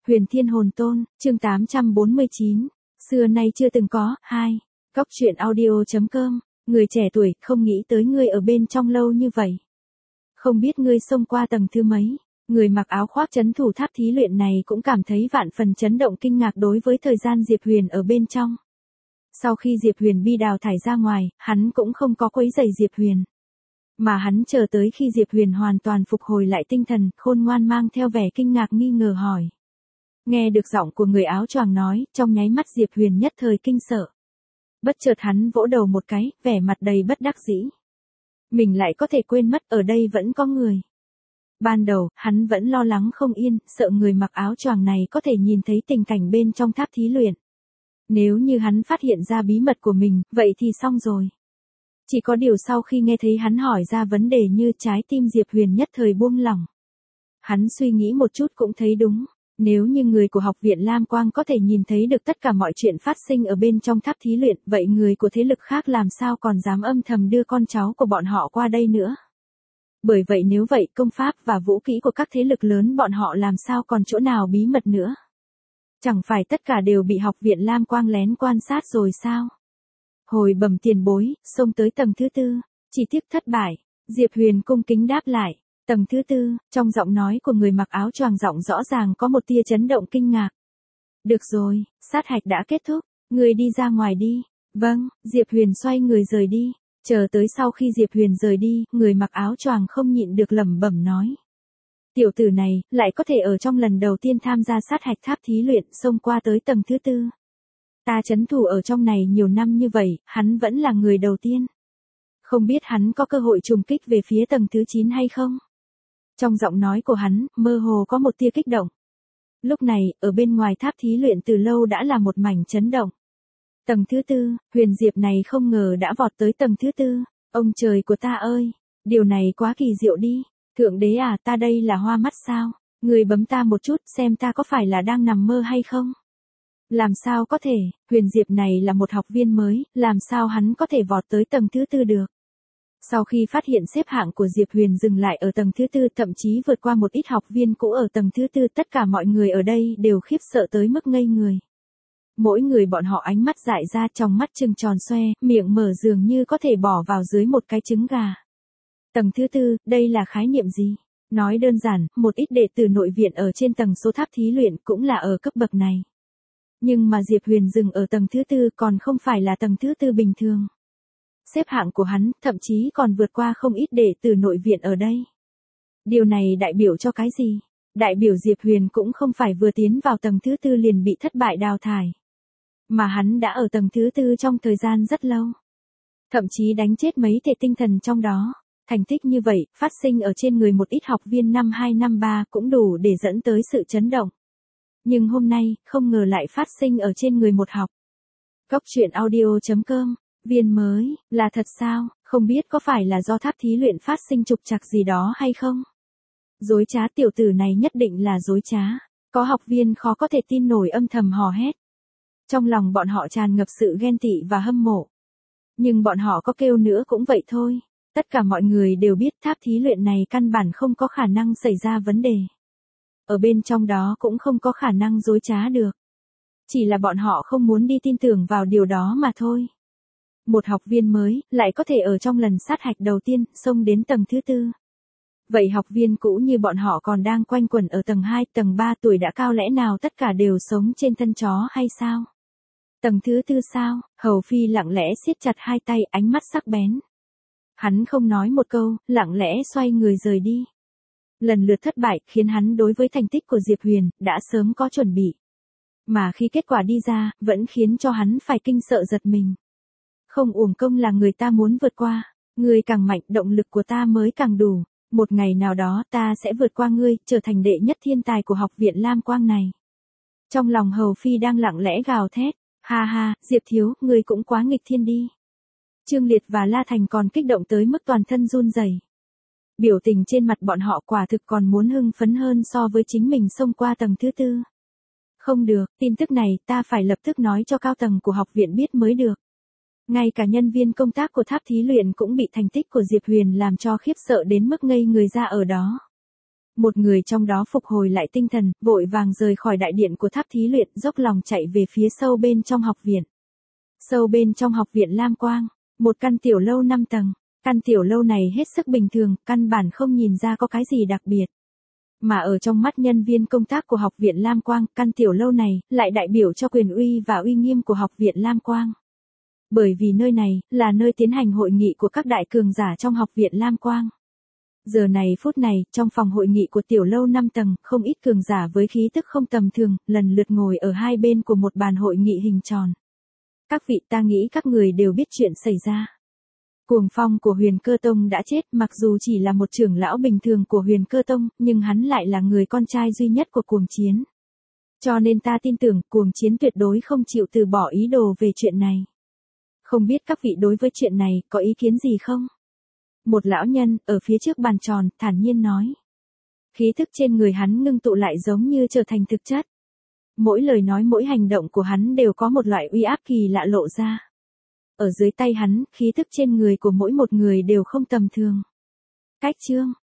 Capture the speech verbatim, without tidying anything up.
Huyền Thiên Hồn Tôn, chương tám trăm bốn mươi chín. Xưa nay chưa từng có, hai. Góc truyện audio.com, người trẻ tuổi, không nghĩ tới ngươi ở bên trong lâu như vậy. Không biết ngươi xông qua tầng thứ mấy, người mặc áo khoác trấn thủ tháp thí luyện này cũng cảm thấy vạn phần chấn động kinh ngạc đối với thời gian Diệp Huyền ở bên trong. Sau khi Diệp Huyền bị đào thải ra ngoài, hắn cũng không có quấy rầy Diệp Huyền. Mà hắn chờ tới khi Diệp Huyền hoàn toàn phục hồi lại tinh thần, khôn ngoan mang theo vẻ kinh ngạc nghi ngờ hỏi. Nghe được giọng của người áo choàng nói, trong nháy mắt Diệp Huyền nhất thời kinh sợ. Bất chợt hắn vỗ đầu một cái, vẻ mặt đầy bất đắc dĩ. Mình lại có thể quên mất ở đây vẫn có người. Ban đầu, hắn vẫn lo lắng không yên, sợ người mặc áo choàng này có thể nhìn thấy tình cảnh bên trong tháp thí luyện. Nếu như hắn phát hiện ra bí mật của mình, vậy thì xong rồi. Chỉ có điều sau khi nghe thấy hắn hỏi ra vấn đề như trái tim Diệp Huyền nhất thời buông lỏng. Hắn suy nghĩ một chút cũng thấy đúng. Nếu như người của học viện Lam Quang có thể nhìn thấy được tất cả mọi chuyện phát sinh ở bên trong tháp thí luyện, vậy người của thế lực khác làm sao còn dám âm thầm đưa con cháu của bọn họ qua đây nữa. Bởi vậy nếu vậy công pháp và vũ kỹ của các thế lực lớn bọn họ làm sao còn chỗ nào bí mật nữa. Chẳng phải tất cả đều bị học viện Lam Quang lén quan sát rồi sao? Hồi bẩm tiền bối, xông tới tầng thứ tư, chỉ tiếc thất bại. Diệp Huyền cung kính đáp lại. Tầng thứ tư, trong giọng nói của người mặc áo choàng giọng rõ ràng có một tia chấn động kinh ngạc. Được rồi, sát hạch đã kết thúc, người đi ra ngoài đi. Vâng, Diệp Huyền xoay người rời đi. Chờ tới sau khi Diệp Huyền rời đi, người mặc áo choàng không nhịn được lẩm bẩm nói. Tiểu tử này, lại có thể ở trong lần đầu tiên tham gia sát hạch tháp thí luyện xông qua tới tầng thứ tư. Ta trấn thủ ở trong này nhiều năm như vậy, hắn vẫn là người đầu tiên. Không biết hắn có cơ hội trùng kích về phía tầng thứ chín hay không? Trong giọng nói của hắn, mơ hồ có một tia kích động. Lúc này, ở bên ngoài tháp thí luyện từ lâu đã là một mảnh chấn động. Tầng thứ tư, Huyền Diệp này không ngờ đã vọt tới tầng thứ tư. Ông trời của ta ơi, điều này quá kỳ diệu đi. Thượng đế à, ta đây là hoa mắt sao? Người bấm ta một chút xem ta có phải là đang nằm mơ hay không? Làm sao có thể, Huyền Diệp này là một học viên mới, làm sao hắn có thể vọt tới tầng thứ tư được? Sau khi phát hiện xếp hạng của Diệp Huyền dừng lại ở tầng thứ tư, thậm chí vượt qua một ít học viên cũ ở tầng thứ tư, tất cả mọi người ở đây đều khiếp sợ tới mức ngây người. Mỗi người bọn họ ánh mắt dại ra, trong mắt trừng tròn xoe, miệng mở dường như có thể bỏ vào dưới một cái trứng gà. Tầng thứ tư, đây là khái niệm gì? Nói đơn giản, một ít đệ tử nội viện ở trên tầng số tháp thí luyện cũng là ở cấp bậc này. Nhưng mà Diệp Huyền dừng ở tầng thứ tư còn không phải là tầng thứ tư bình thường. Xếp hạng của hắn, thậm chí còn vượt qua không ít đệ tử nội viện ở đây. Điều này đại biểu cho cái gì? Đại biểu Diệp Huyền cũng không phải vừa tiến vào tầng thứ tư liền bị thất bại đào thải. Mà hắn đã ở tầng thứ tư trong thời gian rất lâu. Thậm chí đánh chết mấy thể tinh thần trong đó. Thành tích như vậy, phát sinh ở trên người một ít học viên năm hai năm ba cũng đủ để dẫn tới sự chấn động. Nhưng hôm nay, không ngờ lại phát sinh ở trên người một học. Góc truyện audio.com, viên mới, là thật sao, không biết có phải là do tháp thí luyện phát sinh trục trặc gì đó hay không? Dối trá, tiểu tử này nhất định là dối trá. Có học viên khó có thể tin nổi âm thầm hò hét. Trong lòng bọn họ tràn ngập sự ghen tị và hâm mộ. Nhưng bọn họ có kêu nữa cũng vậy thôi. Tất cả mọi người đều biết tháp thí luyện này căn bản không có khả năng xảy ra vấn đề. Ở bên trong đó cũng không có khả năng dối trá được. Chỉ là bọn họ không muốn đi tin tưởng vào điều đó mà thôi. Một học viên mới, lại có thể ở trong lần sát hạch đầu tiên, xông đến tầng thứ tư. Vậy học viên cũ như bọn họ còn đang quanh quẩn ở tầng hai, tầng ba tuổi đã cao lẽ nào tất cả đều sống trên thân chó hay sao? Tầng thứ tư sao? Hầu Phi lặng lẽ siết chặt hai tay, ánh mắt sắc bén. Hắn không nói một câu, lặng lẽ xoay người rời đi. Lần lượt thất bại khiến hắn đối với thành tích của Diệp Huyền đã sớm có chuẩn bị. Mà khi kết quả đi ra, vẫn khiến cho hắn phải kinh sợ giật mình. Không uổng công là người ta muốn vượt qua. Ngươi càng mạnh, động lực của ta mới càng đủ. Một ngày nào đó ta sẽ vượt qua ngươi, trở thành đệ nhất thiên tài của học viện Lam Quang này. Trong lòng Hầu Phi đang lặng lẽ gào thét. Ha ha, Diệp thiếu, ngươi cũng quá nghịch thiên đi. Trương Liệt và La Thành còn kích động tới mức toàn thân run rẩy. Biểu tình trên mặt bọn họ quả thực còn muốn hưng phấn hơn so với chính mình xông qua tầng thứ tư. Không được, tin tức này ta phải lập tức nói cho cao tầng của học viện biết mới được. Ngay cả nhân viên công tác của tháp thí luyện cũng bị thành tích của Diệp Huyền làm cho khiếp sợ đến mức ngây người ra ở đó. Một người trong đó phục hồi lại tinh thần, vội vàng rời khỏi đại điện của tháp thí luyện, dốc lòng chạy về phía sâu bên trong học viện. Sâu bên trong học viện Lam Quang, một căn tiểu lâu năm tầng. Căn tiểu lâu này hết sức bình thường, căn bản không nhìn ra có cái gì đặc biệt. Mà ở trong mắt nhân viên công tác của học viện Lam Quang, căn tiểu lâu này lại đại biểu cho quyền uy và uy nghiêm của học viện Lam Quang. Bởi vì nơi này là nơi tiến hành hội nghị của các đại cường giả trong học viện Lam Quang. Giờ này phút này, trong phòng hội nghị của tiểu lâu năm tầng, không ít cường giả với khí tức không tầm thường, lần lượt ngồi ở hai bên của một bàn hội nghị hình tròn. Các vị, ta nghĩ các người đều biết chuyện xảy ra. Cuồng Phong của Huyền Cơ Tông đã chết, mặc dù chỉ là một trưởng lão bình thường của Huyền Cơ Tông, nhưng hắn lại là người con trai duy nhất của Cuồng Chiến. Cho nên ta tin tưởng Cuồng Chiến tuyệt đối không chịu từ bỏ ý đồ về chuyện này. Không biết các vị đối với chuyện này có ý kiến gì không? Một lão nhân ở phía trước bàn tròn thản nhiên nói. Khí thức trên người hắn ngưng tụ lại giống như trở thành thực chất. Mỗi lời nói mỗi hành động của hắn đều có một loại uy áp kỳ lạ lộ ra. Ở dưới tay hắn, khí thức trên người của mỗi một người đều không tầm thường. Cách chương